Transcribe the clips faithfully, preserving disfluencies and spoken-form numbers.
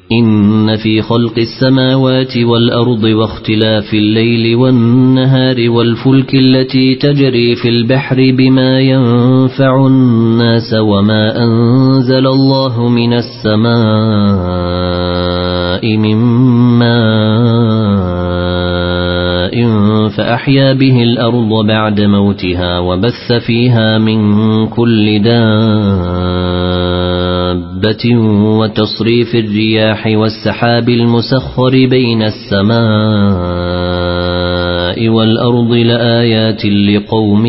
إن في خلق السماوات والأرض واختلاف الليل والنهار والفلك التي تجري في البحر بما ينفع الناس وما أنزل الله من السماء من ماء فأحيا به الأرض بعد موتها وبث فيها من كل دابة وتصريف الرياح والسحاب المسخر بين السماء والأرض لآيات لقوم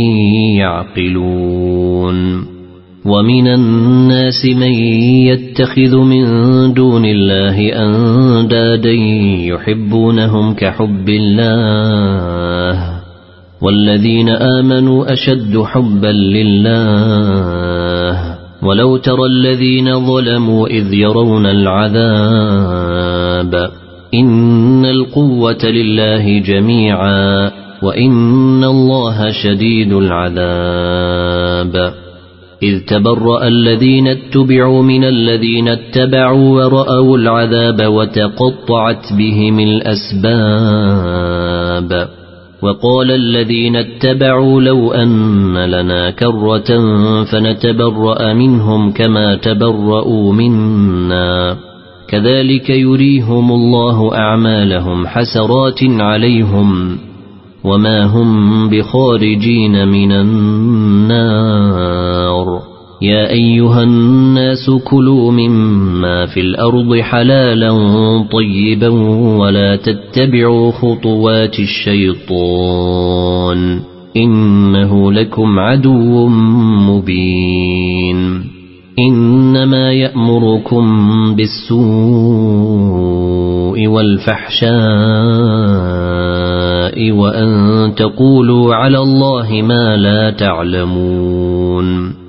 يعقلون ومن الناس من يتخذ من دون الله أندادا يحبونهم كحب الله والذين آمنوا أشد حبا لله ولو ترى الذين ظلموا إذ يرون العذاب إن القوة لله جميعا وإن الله شديد العذاب إذ تبرأ الذين اتبعوا من الذين اتبعوا ورأوا العذاب وتقطعت بهم الأسباب وقال الذين اتبعوا لو أن لنا كرة فنتبرأ منهم كما تبرؤوا منا كذلك يريهم الله أعمالهم حسرات عليهم وما هم بخارجين من النار يا أيها الناس كلوا مما في الأرض حلالا طيبا ولا تتبعوا خطوات الشيطان إنه لكم عدو مبين إنما يأمركم بالسوء والفحشاء وأن تقولوا على الله ما لا تعلمون